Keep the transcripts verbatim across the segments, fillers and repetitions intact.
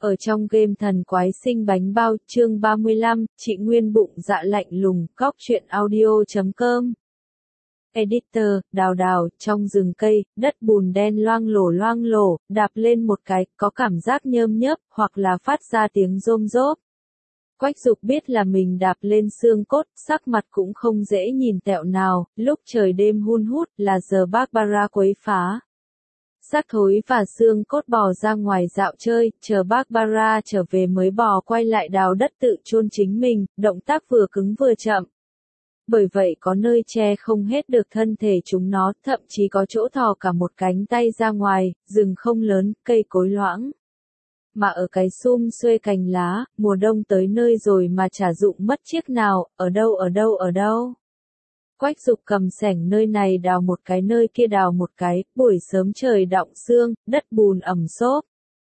Ở trong game Thần Quái Sinh Bánh Bao, chương ba mươi lăm, chị Nguyên bụng dạ lạnh lùng, góc truyện audio chấm com. Editor, đào đào, trong rừng cây, đất bùn đen loang lổ loang lổ, đạp lên một cái, có cảm giác nhơm nhớp, hoặc là phát ra tiếng rôm rốp. Quách Dục biết là mình đạp lên xương cốt, sắc mặt cũng không dễ nhìn tẹo nào, lúc trời đêm hun hút, là giờ Barbara quấy phá. Xác thối và xương cốt bò ra ngoài dạo chơi, chờ Barbara trở về mới bò quay lại đào đất tự chôn chính mình, động tác vừa cứng vừa chậm. Bởi vậy có nơi che không hết được thân thể chúng nó, thậm chí có chỗ thò cả một cánh tay ra ngoài, rừng không lớn, cây cối loãng. Mà ở cái sum xuê cành lá, mùa đông tới nơi rồi mà chả dụng mất chiếc nào, ở đâu ở đâu ở đâu. Quách Dục cầm xẻng nơi này đào một cái nơi kia đào một cái, buổi sớm trời đọng sương, đất bùn ẩm xốp.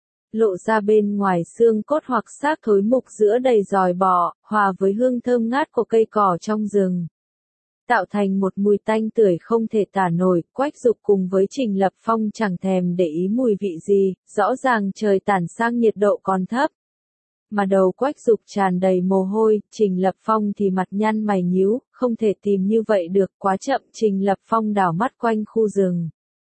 Lộ ra bên ngoài xương cốt hoặc xác thối mục giữa đầy giòi bò, hòa với hương thơm ngát của cây cỏ trong rừng. Tạo thành một mùi tanh tưởi không thể tả nổi, Quách Dục cùng với Trình Lập Phong chẳng thèm để ý mùi vị gì, rõ ràng trời tản sang nhiệt độ còn thấp. Mà đầu Quách Dục tràn đầy mồ hôi, Trình Lập Phong thì mặt nhăn mày nhíu, không thể tìm như vậy được, quá chậm. Trình Lập Phong đảo mắt quanh khu rừng.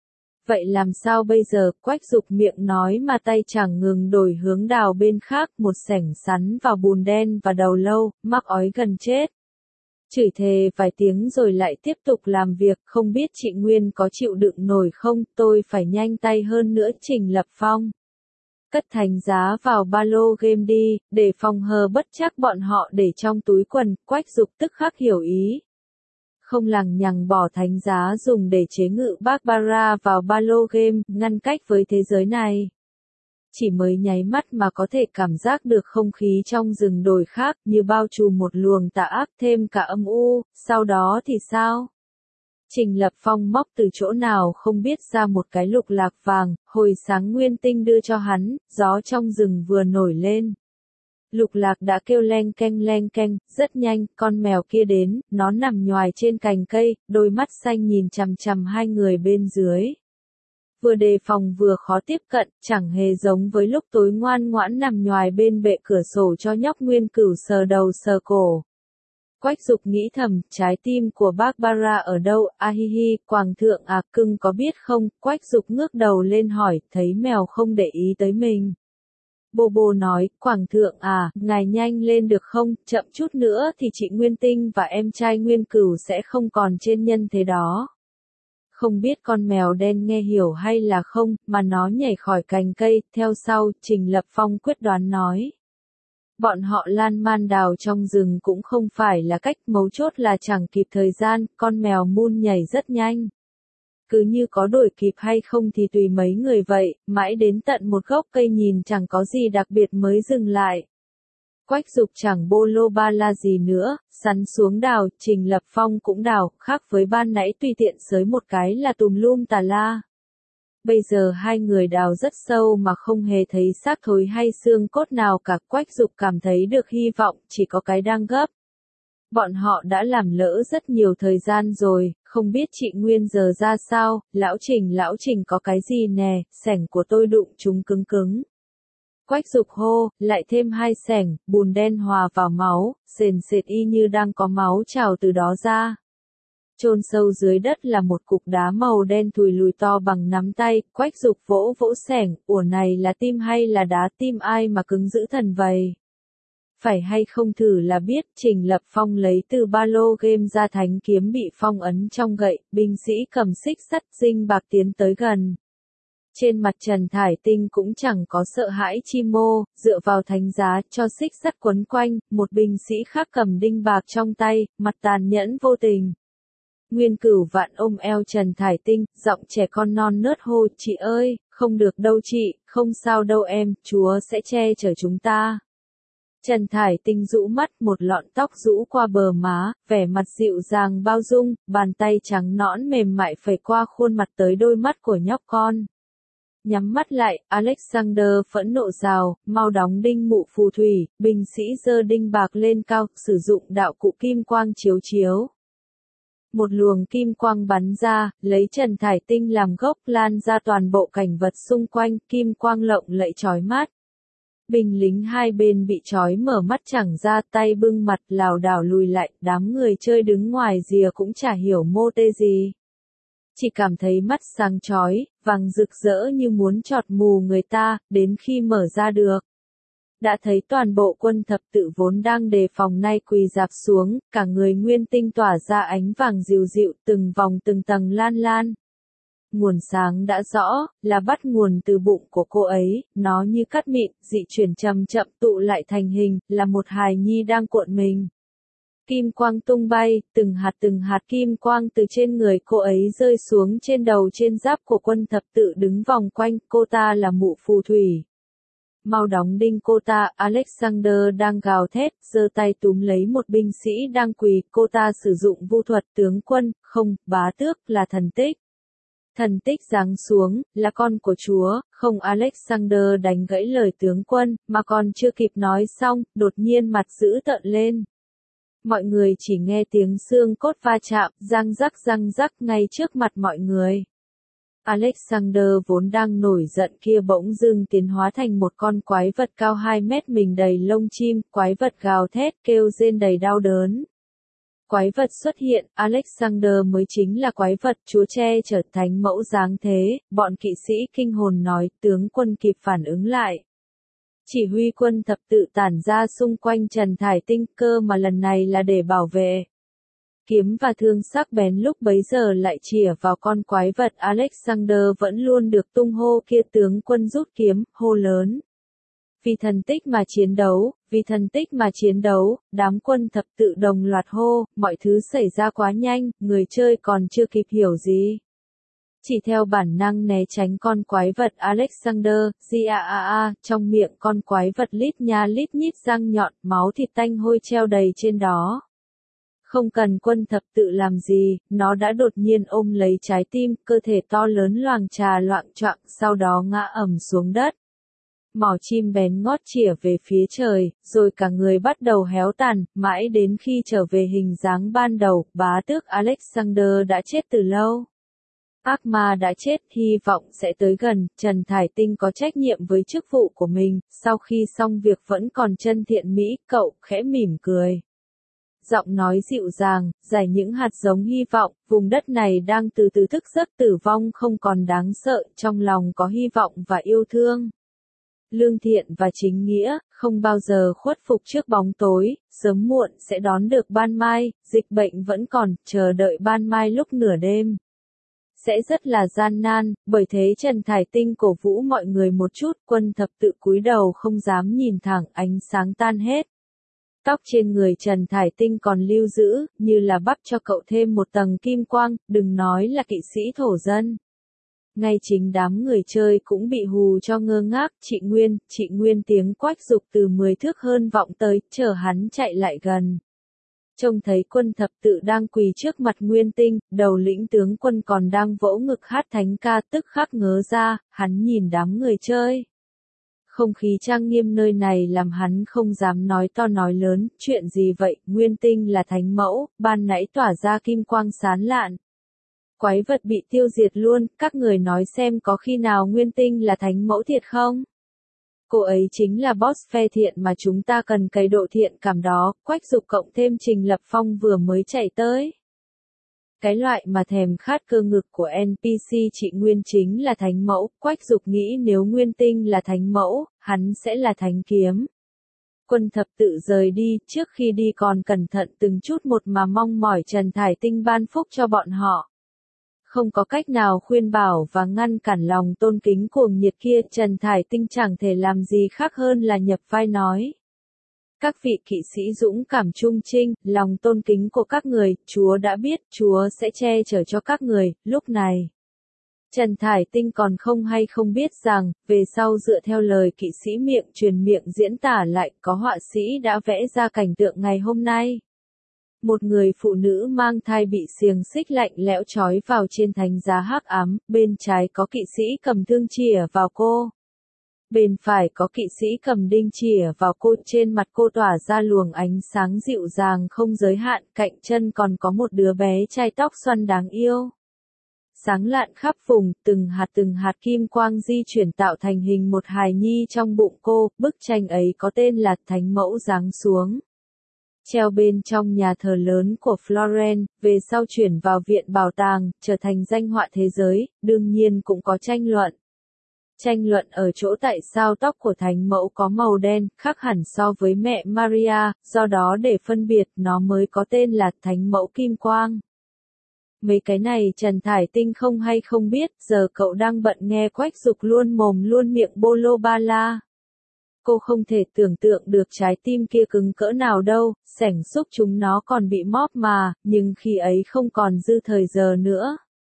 Vậy làm sao bây giờ, Quách Dục miệng nói mà tay chẳng ngừng đổi hướng đào bên khác, một xẻng sắn vào bùn đen và đầu lâu, mắc ói gần chết. Chửi thề vài tiếng rồi lại tiếp tục làm việc, không biết chị Nguyên có chịu đựng nổi không, tôi phải nhanh tay hơn nữa. Trình Lập Phong cất thành giá vào ba lô game đi, để phòng hờ bất chắc bọn họ để trong túi quần. Quách Dục tức khắc hiểu ý. Không lằng nhằng bỏ thánh giá dùng để chế ngự Barbara vào ba lô game, ngăn cách với thế giới này. Chỉ mới nháy mắt mà có thể cảm giác được không khí trong rừng đổi khác, như bao trùm một luồng tà ác thêm cả âm u, sau đó thì sao? Trình Lập Phong móc từ chỗ nào không biết ra một cái lục lạc vàng, hồi sáng Nguyên Tinh đưa cho hắn, gió trong rừng vừa nổi lên. Lục lạc đã kêu leng keng leng keng, rất nhanh, con mèo kia đến, nó nằm nhoài trên cành cây, đôi mắt xanh nhìn chằm chằm hai người bên dưới. Vừa đề phòng vừa khó tiếp cận, chẳng hề giống với lúc tối ngoan ngoãn nằm nhoài bên bệ cửa sổ cho nhóc Nguyên Cửu sờ đầu sờ cổ. Quách Dục nghĩ thầm, trái tim của Barbara ở đâu, a hi hi, Quảng thượng à, cưng có biết không? Quách Dục ngước đầu lên hỏi, thấy mèo không để ý tới mình. Bô bô nói, Quảng thượng à, ngài nhanh lên được không, chậm chút nữa thì chị Nguyên Tinh và em trai Nguyên Cửu sẽ không còn trên nhân thế đó. Không biết con mèo đen nghe hiểu hay là không, mà nó nhảy khỏi cành cây, theo sau, Trình Lập Phong quyết đoán nói. Bọn họ lan man đào trong rừng cũng không phải là cách, mấu chốt là chẳng kịp thời gian, con mèo mun nhảy rất nhanh. Cứ như có đuổi kịp hay không thì tùy mấy người vậy, mãi đến tận một gốc cây nhìn chẳng có gì đặc biệt mới dừng lại. Quách Dục chẳng bô lô ba la gì nữa, sắn xuống đào, Trình Lập Phong cũng đào, khác với ban nãy tùy tiện xới một cái là tùm lum tà la. Bây giờ hai người đào rất sâu mà không hề thấy xác thối hay xương cốt nào cả. Quách Dục cảm thấy được hy vọng, chỉ có cái đang gấp. Bọn họ đã làm lỡ rất nhiều thời gian rồi, không biết chị Nguyên giờ ra sao. Lão Trình lão Trình có cái gì nè, xẻng của tôi đụng chúng cứng cứng. Quách Dục hô, lại thêm hai xẻng, bùn đen hòa vào máu, sền sệt y như đang có máu trào từ đó ra. Chôn sâu dưới đất là một cục đá màu đen thùi lùi to bằng nắm tay. Quách Dục vỗ vỗ xẻng, ủa này là tim hay là đá, tim ai mà cứng dữ thần vậy? Phải hay không thử là biết. Trình Lập Phong lấy từ ba lô game ra thánh kiếm bị phong ấn trong gậy, binh sĩ cầm xích sắt dinh bạc tiến tới gần. Trên mặt Trần Thải Tinh cũng chẳng có sợ hãi chi mô, dựa vào thánh giá, cho xích sắt quấn quanh, một binh sĩ khác cầm đinh bạc trong tay, mặt tàn nhẫn vô tình. Nguyên Cửu vạn ôm eo Trần Thải Tinh, giọng trẻ con non nớt hô, chị ơi, không được đâu chị, không sao đâu em, Chúa sẽ che chở chúng ta. Trần Thải Tinh rũ mắt, một lọn tóc rũ qua bờ má, vẻ mặt dịu dàng bao dung, bàn tay trắng nõn mềm mại phẩy qua khuôn mặt tới đôi mắt của nhóc con. Nhắm mắt lại, Alexander phẫn nộ rào, mau đóng đinh mụ phù thủy, binh sĩ giơ đinh bạc lên cao, sử dụng đạo cụ kim quang chiếu chiếu. Một luồng kim quang bắn ra, lấy Trần Thải Tinh làm gốc lan ra toàn bộ cảnh vật xung quanh, kim quang lộng lẫy chói mắt. Binh lính hai bên bị trói mở mắt chẳng ra, tay bưng mặt lảo đảo lùi lại, đám người chơi đứng ngoài rìa cũng chả hiểu mô tê gì. Chỉ cảm thấy mắt sáng chói, vàng rực rỡ như muốn chọt mù người ta, đến khi mở ra được. Đã thấy toàn bộ quân thập tự vốn đang đề phòng nay quỳ rạp xuống, cả người nguyên tinh tỏa ra ánh vàng dịu dịu, từng vòng từng tầng lan lan. Nguồn sáng đã rõ, là bắt nguồn từ bụng của cô ấy, nó như cắt mịn, dị chuyển chậm chậm tụ lại thành hình, là một hài nhi đang cuộn mình. Kim quang tung bay, từng hạt từng hạt kim quang từ trên người cô ấy rơi xuống trên đầu trên giáp của quân thập tự đứng vòng quanh, cô ta là mụ phù thủy. Mau đóng đinh cô ta, Alexander đang gào thét, giơ tay túm lấy một binh sĩ đang quỳ, cô ta sử dụng vu thuật tướng quân, không, bá tước, là thần tích. Thần tích giáng xuống, là con của chúa, không Alexander đánh gãy lời tướng quân, mà còn chưa kịp nói xong, đột nhiên mặt dữ tợn lên. Mọi người chỉ nghe tiếng xương cốt va chạm, răng rắc răng rắc ngay trước mặt mọi người. Alexander vốn đang nổi giận kia bỗng dưng tiến hóa thành một con quái vật cao hai mét mình đầy lông chim, quái vật gào thét kêu rên đầy đau đớn. Quái vật xuất hiện, Alexander mới chính là quái vật, chúa che chở thánh mẫu giáng thế, bọn kỵ sĩ kinh hồn nói, tướng quân kịp phản ứng lại. Chỉ huy quân thập tự tản ra xung quanh Trần Thải Tinh, cơ mà lần này là để bảo vệ. Kiếm và thương sắc bén lúc bấy giờ lại chĩa vào con quái vật, Alexander vẫn luôn được tung hô kia, tướng quân rút kiếm, hô lớn. Vì thần tích mà chiến đấu, vì thần tích mà chiến đấu, đám quân thập tự đồng loạt hô, mọi thứ xảy ra quá nhanh, người chơi còn chưa kịp hiểu gì. Chỉ theo bản năng né tránh con quái vật Alexander, Giaa, trong miệng con quái vật lít nha lít nhít răng nhọn, máu thịt tanh hôi treo đầy trên đó. Không cần quân thập tự làm gì, nó đã đột nhiên ôm lấy trái tim, cơ thể to lớn loàng trà loạng choạng, sau đó ngã ầm xuống đất. Mỏ chim bén ngót chĩa về phía trời, rồi cả người bắt đầu héo tàn, mãi đến khi trở về hình dáng ban đầu, bá tước Alexander đã chết từ lâu. Ác ma đã chết, hy vọng sẽ tới gần, Trần Thải Tinh có trách nhiệm với chức vụ của mình, sau khi xong việc vẫn còn chân thiện mỹ, cậu khẽ mỉm cười. Giọng nói dịu dàng, giải những hạt giống hy vọng, vùng đất này đang từ từ thức giấc tử vong không còn đáng sợ, trong lòng có hy vọng và yêu thương. Lương thiện và chính nghĩa, không bao giờ khuất phục trước bóng tối, sớm muộn sẽ đón được ban mai, dịch bệnh vẫn còn, chờ đợi ban mai lúc nửa đêm. Sẽ rất là gian nan, bởi thế Trần Thải Tinh cổ vũ mọi người một chút, quân thập tự cúi đầu không dám nhìn thẳng, ánh sáng tan hết. Tóc trên người Trần Thải Tinh còn lưu giữ, như là bắp cho cậu thêm một tầng kim quang, đừng nói là kỵ sĩ thổ dân. Ngay chính đám người chơi cũng bị hù cho ngơ ngác, chị Nguyên, chị Nguyên tiếng quách dục từ mười thước hơn vọng tới, chờ hắn chạy lại gần. Trông thấy quân thập tự đang quỳ trước mặt Nguyên Tinh, đầu lĩnh tướng quân còn đang vỗ ngực hát thánh ca, tức khắc ngớ ra, hắn nhìn đám người chơi. Không khí trang nghiêm nơi này làm hắn không dám nói to nói lớn, chuyện gì vậy, Nguyên Tinh là thánh mẫu, ban nãy tỏa ra kim quang sáng lạn. Quái vật bị tiêu diệt luôn, các người nói xem có khi nào Nguyên Tinh là thánh mẫu thiệt không? Cô ấy chính là boss phe thiện mà chúng ta cần cày độ thiện cảm đó, quách dục cộng thêm Trình Lập Phong vừa mới chạy tới. Cái loại mà thèm khát cơ ngực của en pê xê chị Nguyên chính là thánh mẫu, quách dục nghĩ nếu Nguyên Tinh là thánh mẫu, hắn sẽ là thánh kiếm. Quân thập tự rời đi, trước khi đi còn cẩn thận từng chút một mà mong mỏi Trần Thải Tinh ban phúc cho bọn họ. Không có cách nào khuyên bảo và ngăn cản lòng tôn kính cuồng nhiệt kia, Trần Thải Tinh chẳng thể làm gì khác hơn là nhập vai nói. Các vị kỵ sĩ dũng cảm trung trinh, lòng tôn kính của các người, Chúa đã biết, Chúa sẽ che chở cho các người, lúc này. Trần Thải Tinh còn không hay không biết rằng, về sau dựa theo lời kỵ sĩ miệng truyền miệng diễn tả lại, có họa sĩ đã vẽ ra cảnh tượng ngày hôm nay. Một người phụ nữ mang thai bị xiềng xích lạnh lẽo trói vào trên thánh giá hắc ám, bên trái có kỵ sĩ cầm thương chĩa vào cô. Bên phải có kỵ sĩ cầm đinh chĩa vào cô, trên mặt cô tỏa ra luồng ánh sáng dịu dàng không giới hạn, cạnh chân còn có một đứa bé trai tóc xoăn đáng yêu. sáng lạn khắp vùng, từng hạt từng hạt kim quang di chuyển tạo thành hình một hài nhi trong bụng cô, bức tranh ấy có tên là Thánh Mẫu giáng xuống. Treo bên trong nhà thờ lớn của Florence, về sau chuyển vào viện bảo tàng, trở thành danh họa thế giới, đương nhiên cũng có tranh luận. Tranh luận ở chỗ tại sao tóc của Thánh Mẫu có màu đen, khác hẳn so với mẹ Maria, do đó để phân biệt nó mới có tên là Thánh Mẫu Kim Quang. Mấy cái này Trần Thải Tinh không hay không biết, giờ cậu đang bận nghe Quách Dục luôn mồm luôn miệng bolo ba la. Cô không thể tưởng tượng được trái tim kia cứng cỡ nào đâu, sảnh xúc chúng nó còn bị móp mà, nhưng khi ấy không còn dư thời giờ nữa.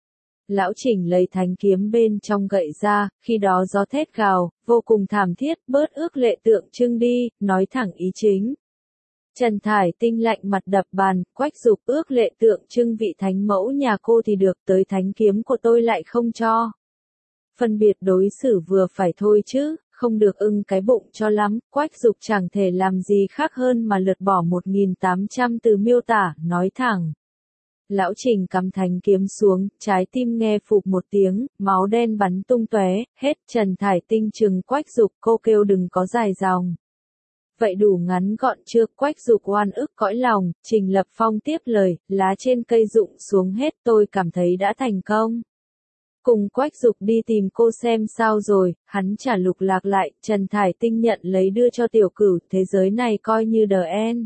Lão Trình lấy thanh kiếm bên trong gậy ra, khi đó gió thét gào, vô cùng thảm thiết, bớt ước lệ tượng trưng đi, nói thẳng ý chính. Trần Thải Tinh lạnh mặt đập bàn, Quách Dục ước lệ tượng trưng vị thánh mẫu nhà cô thì được, tới thánh kiếm của tôi lại không cho. Phân biệt đối xử vừa phải thôi chứ, không được ưng cái bụng cho lắm, Quách Dục chẳng thể làm gì khác hơn mà lượt bỏ một nghìn tám trăm từ miêu tả, nói thẳng. Lão Trình cắm thanh kiếm xuống, trái tim nghe phụp một tiếng, máu đen bắn tung tóe, hết. Trần Thải Tinh trừng Quách Dục, cô kêu đừng có dài dòng. Vậy đủ ngắn gọn chưa? Quách Dục oan ức cõi lòng, Trình Lập Phong tiếp lời, lá trên cây rụng xuống hết, tôi cảm thấy đã thành công. Cùng Quách Dục đi tìm cô xem sao rồi, hắn trả lục lạc lại, Trần Thải Tinh nhận lấy đưa cho Tiểu Cửu, thế giới này coi như the end.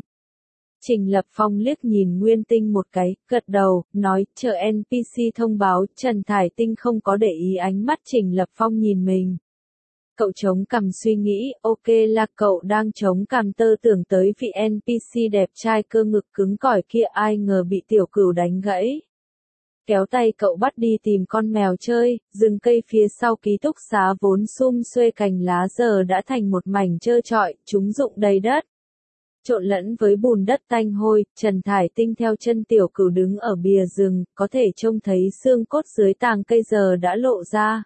Trình Lập Phong liếc nhìn Nguyên Tinh một cái, gật đầu, nói, chờ en pê xê thông báo, Trần Thải Tinh không có để ý ánh mắt Trình Lập Phong nhìn mình. Cậu chống cằm suy nghĩ, ok là cậu đang chống cằm tơ tưởng tới vị en pê xê đẹp trai cơ ngực cứng cỏi kia, ai ngờ bị Tiểu Cửu đánh gãy. Kéo tay cậu bắt đi tìm con mèo chơi, rừng cây phía sau ký túc xá vốn sum xuê cành lá giờ đã thành một mảnh trơ trọi, chúng rụng đầy đất. Trộn lẫn với bùn đất tanh hôi, Trần Thải Tinh theo chân Tiểu Cửu đứng ở bìa rừng, có thể trông thấy xương cốt dưới tàng cây giờ đã lộ ra.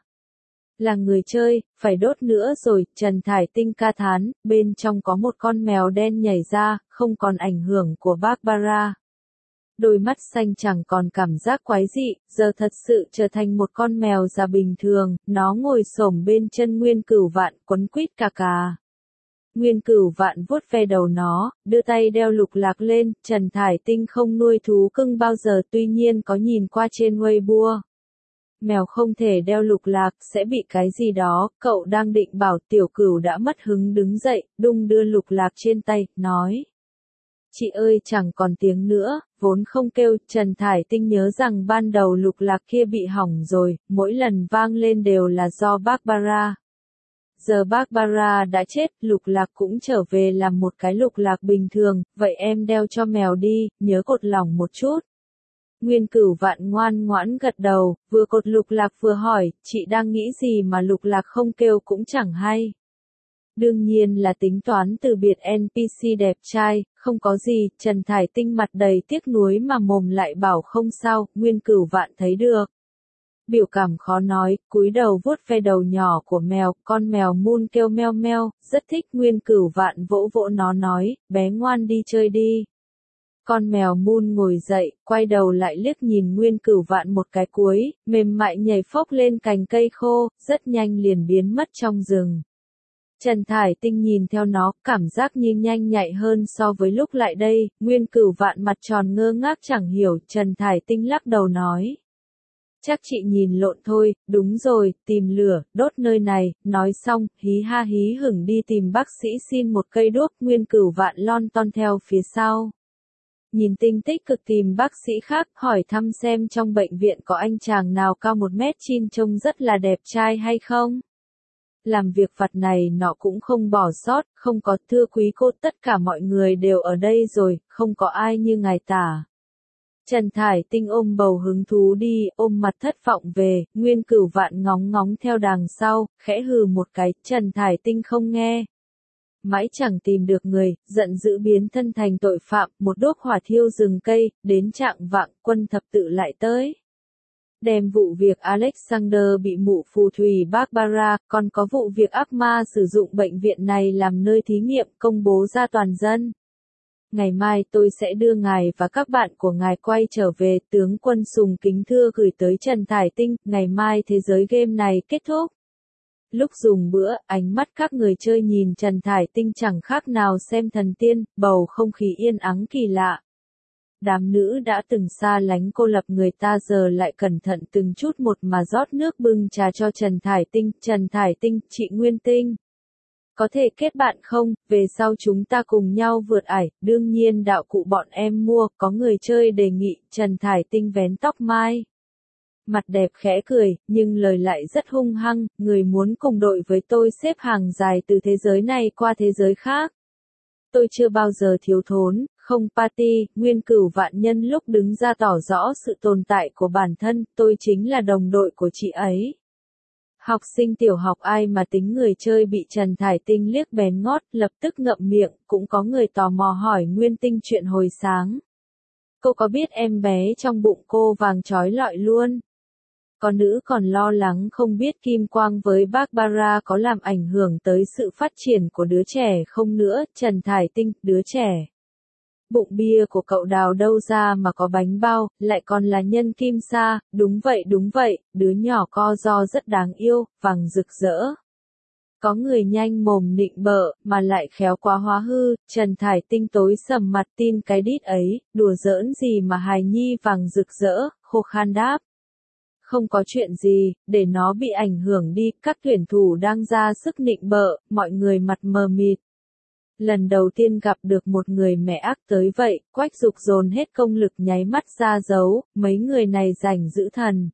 Là người chơi, phải đốt nữa rồi, Trần Thải Tinh ca thán, bên trong có một con mèo đen nhảy ra, không còn ảnh hưởng của Barbara. Đôi mắt xanh chẳng còn cảm giác quái dị, giờ thật sự trở thành một con mèo già bình thường, nó ngồi xổm bên chân Nguyên Cửu Vạn, quấn quýt cà cà. Nguyên Cửu Vạn vuốt ve đầu nó, đưa tay đeo lục lạc lên, Trần Thải Tinh không nuôi thú cưng bao giờ, tuy nhiên có nhìn qua trên Weibo. Mèo không thể đeo lục lạc, sẽ bị cái gì đó, cậu đang định bảo. Tiểu Cửu đã mất hứng đứng dậy, đung đưa lục lạc trên tay, nói. Chị ơi chẳng còn tiếng nữa, vốn không kêu, Trần Thải Tinh nhớ rằng ban đầu lục lạc kia bị hỏng rồi, mỗi lần vang lên đều là do Barbara. Giờ Barbara đã chết, lục lạc cũng trở về làm một cái lục lạc bình thường, vậy em đeo cho mèo đi, nhớ cột lỏng một chút. Nguyên Cửu Vạn ngoan ngoãn gật đầu, vừa cột lục lạc vừa hỏi, chị đang nghĩ gì mà lục lạc không kêu cũng chẳng hay. Đương nhiên là tính toán từ biệt en pê xê đẹp trai, không có gì, Trần Thải Tinh mặt đầy tiếc nuối mà mồm lại bảo không sao, Nguyên Cửu Vạn thấy được. Biểu cảm khó nói, cúi đầu vuốt ve đầu nhỏ của mèo, con mèo Moon kêu meo meo, rất thích. Nguyên Cửu Vạn vỗ vỗ nó nói, bé ngoan đi chơi đi. Con mèo Moon ngồi dậy, quay đầu lại liếc nhìn Nguyên Cửu Vạn một cái cuối, mềm mại nhảy phốc lên cành cây khô, rất nhanh liền biến mất trong rừng. Trần Thải Tinh nhìn theo nó, cảm giác như nhanh nhạy hơn so với lúc lại đây, Nguyên Cửu Vạn mặt tròn ngơ ngác chẳng hiểu, Trần Thải Tinh lắc đầu nói. Chắc chị nhìn lộn thôi, đúng rồi, tìm lửa, đốt nơi này, nói xong, hí ha hí hửng đi tìm bác sĩ xin một cây đuốc, Nguyên Cửu Vạn lon ton theo phía sau. Nhìn Tinh tích cực tìm bác sĩ khác, hỏi thăm xem trong bệnh viện có anh chàng nào cao một mét chín trông rất là đẹp trai hay không. Làm việc vặt này nọ cũng không bỏ sót, không có, thưa quý cô, tất cả mọi người đều ở đây rồi, không có ai như ngài tả. Trần Thải Tinh ôm bầu hứng thú đi, ôm mặt thất vọng về, Nguyên Cửu Vạn ngóng ngóng theo đằng sau, khẽ hừ một cái, Trần Thải Tinh không nghe. Mãi chẳng tìm được người, giận dữ biến thân thành tội phạm, một đốt hỏa thiêu rừng cây, đến trạng vạng, quân thập tự lại tới. Đem vụ việc Alexander bị mụ phù thủy Barbara, còn có vụ việc ác ma sử dụng bệnh viện này làm nơi thí nghiệm công bố ra toàn dân. Ngày mai tôi sẽ đưa ngài và các bạn của ngài quay trở về, tướng quân sùng kính thưa gửi tới Trần Thải Tinh, ngày mai thế giới game này kết thúc. Lúc dùng bữa, ánh mắt các người chơi nhìn Trần Thải Tinh chẳng khác nào xem thần tiên, bầu không khí yên ắng kỳ lạ. Đám nữ đã từng xa lánh cô lập người ta giờ lại cẩn thận từng chút một mà rót nước bưng trà cho Trần Thải Tinh. Trần Thải Tinh, chị Nguyên Tinh. Có thể kết bạn không, về sau chúng ta cùng nhau vượt ải, đương nhiên đạo cụ bọn em mua, có người chơi đề nghị, Trần Thải Tinh vén tóc mai. Mặt đẹp khẽ cười, nhưng lời lại rất hung hăng, người muốn cùng đội với tôi xếp hàng dài từ thế giới này qua thế giới khác. Tôi chưa bao giờ thiếu thốn, không party, Nguyên Cửu Vạn Nhân lúc đứng ra tỏ rõ sự tồn tại của bản thân, tôi chính là đồng đội của chị ấy. Học sinh tiểu học ai mà tính người chơi bị Trần Thải Tinh liếc bén ngót, lập tức ngậm miệng, cũng có người tò mò hỏi Nguyên Tinh chuyện hồi sáng. Cô có biết em bé trong bụng cô vàng trói lọi luôn? Có nữ còn lo lắng không biết kim quang với Barbara có làm ảnh hưởng tới sự phát triển của đứa trẻ không nữa, Trần Thải Tinh, đứa trẻ. Bụng bia của cậu đào đâu ra mà có bánh bao, lại còn là nhân kim sa, đúng vậy đúng vậy, đứa nhỏ co ro rất đáng yêu, vàng rực rỡ. Có người nhanh mồm nịnh bợ, mà lại khéo quá hóa hư, Trần Thải Tinh tối sầm mặt tin cái đít ấy, đùa giỡn gì mà hài nhi vàng rực rỡ, khô khan đáp. Không có chuyện gì, để nó bị ảnh hưởng đi, các tuyển thủ đang ra sức nịnh bợ, mọi người mặt mờ mịt. Lần đầu tiên gặp được một người mẹ ác tới vậy, Quách Dục dồn hết công lực nháy mắt ra dấu, mấy người này rảnh giữ thần.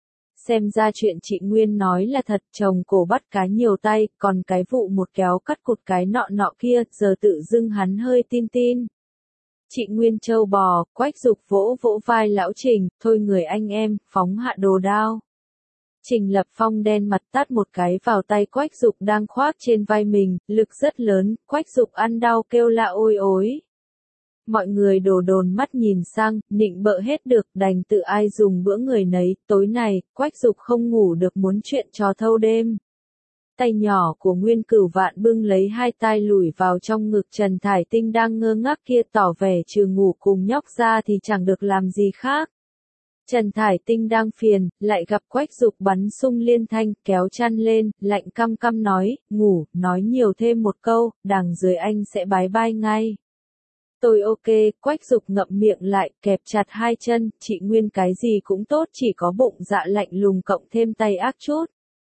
Xem ra chuyện chị Nguyên nói là thật, chồng cổ bắt cá nhiều tay, còn cái vụ một kéo cắt cụt cái nọ nọ kia, giờ tự dưng hắn hơi tin tin. Chị Nguyên trâu bò, Quách Dục vỗ vỗ vai lão Trình, thôi người anh em, phóng hạ đồ đao. Trình Lập Phong đen mặt tát một cái vào tay Quách Dục đang khoác trên vai mình, lực rất lớn, Quách Dục ăn đau kêu la ôi ối. Mọi người đổ đồn mắt nhìn sang, nịnh bợ hết được, đành tự ai dùng bữa người nấy, tối này, Quách Dục không ngủ được muốn chuyện trò thâu đêm. Tay nhỏ của Nguyên Cửu Vạn bưng lấy hai tay lùi vào trong ngực Trần Thải Tinh đang ngơ ngác kia tỏ vẻ trừ ngủ cùng nhóc ra thì chẳng được làm gì khác. Trần Thải Tinh đang phiền, lại gặp Quách Dục bắn sung liên thanh, kéo chăn lên, lạnh căm căm nói, ngủ, nói nhiều thêm một câu, đằng dưới anh sẽ bái bai ngay. Tôi ok, Quách Dục ngậm miệng lại, kẹp chặt hai chân, chị Nguyên cái gì cũng tốt chỉ có bụng dạ lạnh lùng cộng thêm tay ác chút.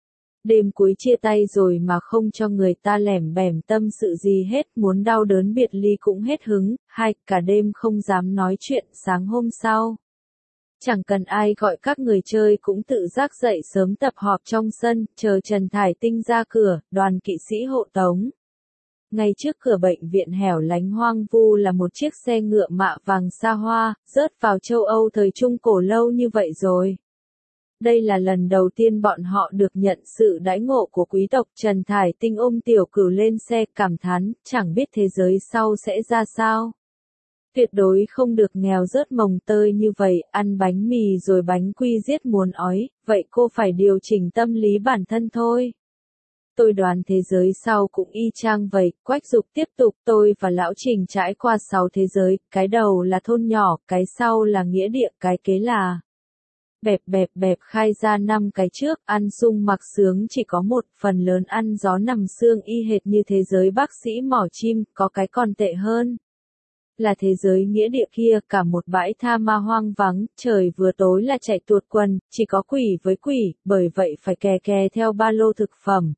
Đêm cuối chia tay rồi mà không cho người ta lẻm bẻm tâm sự gì hết, muốn đau đớn biệt ly cũng hết hứng, hai, cả đêm không dám nói chuyện, sáng hôm sau. Chẳng cần ai gọi các người chơi cũng tự giác dậy sớm tập họp trong sân, chờ Trần Thải Tinh ra cửa, đoàn kỵ sĩ hộ tống. Ngay trước cửa bệnh viện hẻo lánh hoang vu là một chiếc xe ngựa mạ vàng xa hoa, rớt vào châu Âu thời Trung Cổ lâu như vậy rồi. Đây là lần đầu tiên bọn họ được nhận sự đãi ngộ của quý tộc. Trần Thải Tinh ôm Tiểu Cửu lên xe cảm thán, chẳng biết thế giới sau sẽ ra sao. Tuyệt đối không được nghèo rớt mồng tơi như vậy, ăn bánh mì rồi bánh quy giết muốn ói, vậy cô phải điều chỉnh tâm lý bản thân thôi. Tôi đoán thế giới sau cũng y chang vậy, Quách Dục tiếp tục, tôi và Lão Trình trải qua sáu thế giới, cái đầu là thôn nhỏ, cái sau là nghĩa địa, cái kế là... Bẹp bẹp bẹp khai ra năm cái trước, ăn sung mặc sướng chỉ có một, phần lớn ăn gió nằm xương y hệt như thế giới bác sĩ mỏ chim, có cái còn tệ hơn. Là thế giới nghĩa địa kia, cả một bãi tha ma hoang vắng, trời vừa tối là chạy tuột quần, chỉ có quỷ với quỷ, bởi vậy phải kè kè theo ba lô thực phẩm.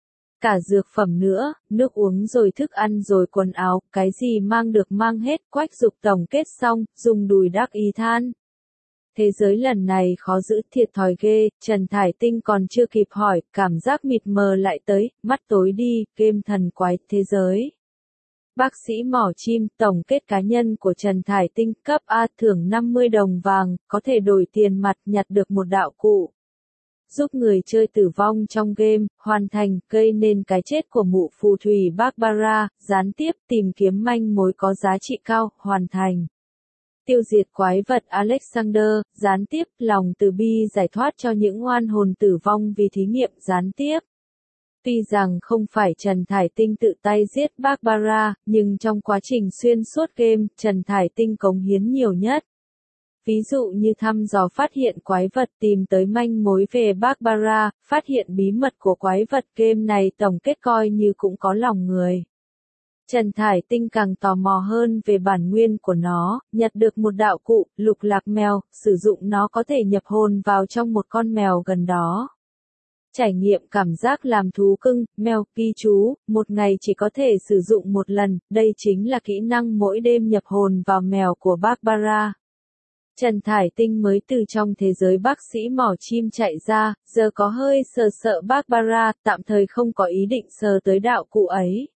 Cả dược phẩm nữa, nước uống rồi thức ăn rồi quần áo, cái gì mang được mang hết, Quách Dục tổng kết xong, dùng đùi đắc ý than. Thế giới lần này khó giữ, thiệt thòi ghê, Trần Thải Tinh còn chưa kịp hỏi, cảm giác mịt mờ lại tới, mắt tối đi, game thần quái, thế giới. Bác sĩ mỏ chim, tổng kết cá nhân của Trần Thải Tinh, cấp A thưởng năm mươi đồng vàng, có thể đổi tiền mặt nhặt được một đạo cụ. Giúp người chơi tử vong trong game, hoàn thành, gây nên cái chết của mụ phù thủy Barbara, gián tiếp tìm kiếm manh mối có giá trị cao, hoàn thành. Tiêu diệt quái vật Alexander, gián tiếp, lòng từ bi giải thoát cho những oan hồn tử vong vì thí nghiệm, gián tiếp. Tuy rằng không phải Trần Thải Tinh tự tay giết Barbara, nhưng trong quá trình xuyên suốt game, Trần Thải Tinh cống hiến nhiều nhất. Ví dụ như thăm dò phát hiện quái vật, tìm tới manh mối về Barbara, phát hiện bí mật của quái vật, game này tổng kết coi như cũng có lòng người. Trần Thải Tinh càng tò mò hơn về bản nguyên của nó, nhặt được một đạo cụ, lục lạc mèo, sử dụng nó có thể nhập hồn vào trong một con mèo gần đó. Trải nghiệm cảm giác làm thú cưng, mèo, ghi chú, một ngày chỉ có thể sử dụng một lần, đây chính là kỹ năng mỗi đêm nhập hồn vào mèo của Barbara. Trần Thải Tinh mới từ trong thế giới bác sĩ mỏ chim chạy ra, giờ có hơi sợ sợ Barbara, tạm thời không có ý định sờ tới đạo cụ ấy.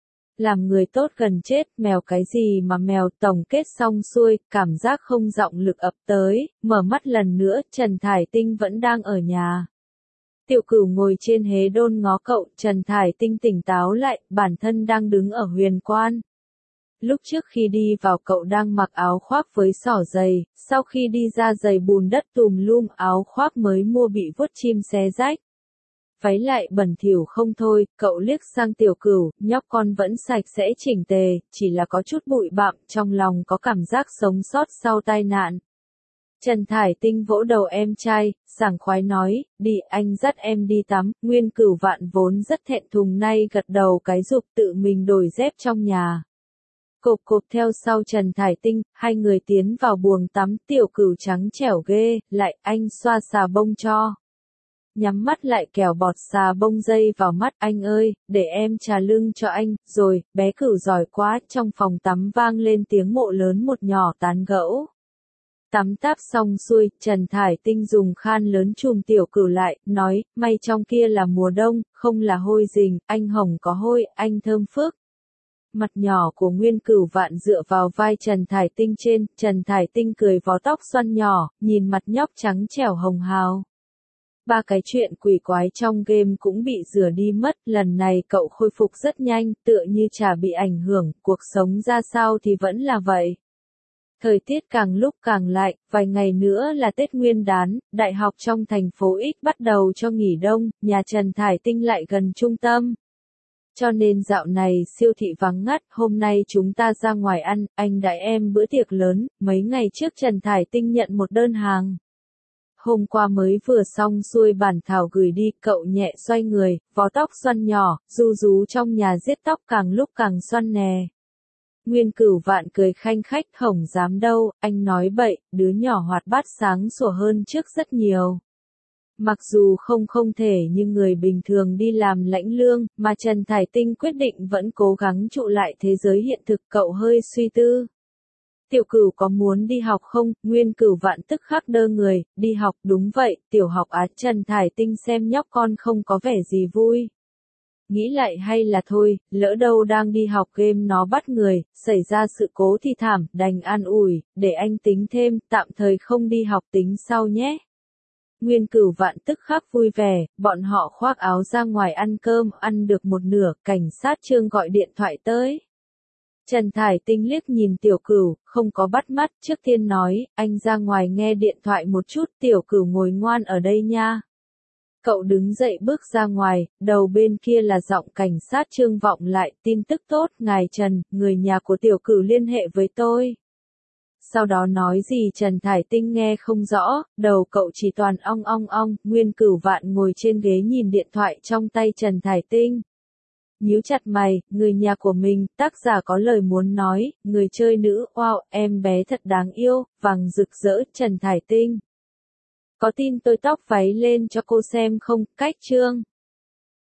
Làm người tốt gần chết, mèo cái gì mà mèo, tổng kết xong xuôi, cảm giác không giọng lực ập tới, mở mắt lần nữa, Trần Thải Tinh vẫn đang ở nhà. Tiểu Cửu ngồi trên hế đôn ngó cậu, Trần Thải Tinh tỉnh táo lại, bản thân đang đứng ở huyền quan. Lúc trước khi đi vào cậu đang mặc áo khoác với xỏ giày, sau khi đi ra giày bùn đất tùm lum, áo khoác mới mua bị vuốt chim xé rách. Váy lại bẩn thỉu không thôi, cậu liếc sang Tiểu Cửu, nhóc con vẫn sạch sẽ chỉnh tề, chỉ là có chút bụi bặm, trong lòng có cảm giác sống sót sau tai nạn. Trần Thải Tinh vỗ đầu em trai, sảng khoái nói, đi, anh dắt em đi tắm. Nguyên Cửu Vạn vốn rất thẹn thùng nay gật đầu cái giục tự mình đổi dép trong nhà. Cộp cộp theo sau Trần Thải Tinh, hai người tiến vào buồng tắm, Tiểu Cửu trắng trẻo ghê, lại anh xoa xà bông cho. Nhắm mắt lại kẻo bọt xà bông dây vào mắt, anh ơi, để em trà lưng cho anh, rồi, bé Cửu giỏi quá, trong phòng tắm vang lên tiếng mộ lớn một nhỏ tán gẫu. Tắm táp xong xuôi, Trần Thải Tinh dùng khan lớn chùm Tiểu Cửu lại, nói, may trong kia là mùa đông, không là hôi rình, anh hồng có hôi, anh thơm phước. Mặt nhỏ của Nguyên Cửu Vạn dựa vào vai Trần Thải Tinh trên, Trần Thải Tinh cười vó tóc xoăn nhỏ, nhìn mặt nhóc trắng trẻo hồng hào. Ba cái chuyện quỷ quái trong game cũng bị rửa đi mất, lần này cậu khôi phục rất nhanh, tựa như chả bị ảnh hưởng, cuộc sống ra sao thì vẫn là vậy. Thời tiết càng lúc càng lạnh, vài ngày nữa là Tết Nguyên đán, đại học trong thành phố X bắt đầu cho nghỉ đông, nhà Trần Thải Tinh lại gần trung tâm. Cho nên dạo này siêu thị vắng ngắt, hôm nay chúng ta ra ngoài ăn, anh đãi em bữa tiệc lớn, mấy ngày trước Trần Thải Tinh nhận một đơn hàng. Hôm qua mới vừa xong xuôi bản thảo gửi đi, cậu nhẹ xoay người, vó tóc xoăn nhỏ, ru rú trong nhà giết tóc càng lúc càng xoăn nè. Nguyên Cửu Vạn cười khanh khách, hổng dám đâu, anh nói bậy, đứa nhỏ hoạt bát sáng sủa hơn trước rất nhiều. Mặc dù không không thể như người bình thường đi làm lãnh lương, mà Trần Thải Tinh quyết định vẫn cố gắng trụ lại thế giới hiện thực, cậu hơi suy tư. Tiểu Cửu có muốn đi học không? Nguyên Cửu Vạn tức khắc đơ người, đi học, đúng vậy, tiểu học á. Trần Thải Tinh xem nhóc con không có vẻ gì vui. Nghĩ lại hay là thôi, lỡ đâu đang đi học game nó bắt người, xảy ra sự cố thì thảm, đành an ủi, để anh tính thêm, tạm thời không đi học tính sau nhé. Nguyên Cửu Vạn tức khắc vui vẻ, bọn họ khoác áo ra ngoài ăn cơm, ăn được một nửa, cảnh sát Trương gọi điện thoại tới. Trần Thải Tinh liếc nhìn Tiểu Cửu, không có bắt mắt, trước tiên nói, anh ra ngoài nghe điện thoại một chút, Tiểu Cửu ngồi ngoan ở đây nha. Cậu đứng dậy bước ra ngoài, đầu bên kia là giọng cảnh sát Trương vọng lại, tin tức tốt, ngài Trần, người nhà của Tiểu Cửu liên hệ với tôi. Sau đó nói gì Trần Thải Tinh nghe không rõ, đầu cậu chỉ toàn ong ong ong, Nguyên Cửu Vạn ngồi trên ghế nhìn điện thoại trong tay Trần Thải Tinh. Nhíu chặt mày, người nhà của mình, tác giả có lời muốn nói, người chơi nữ, wow, em bé thật đáng yêu, vàng rực rỡ, Trần Thải Tinh. Có tin tôi tóc váy lên cho cô xem không, cách chương.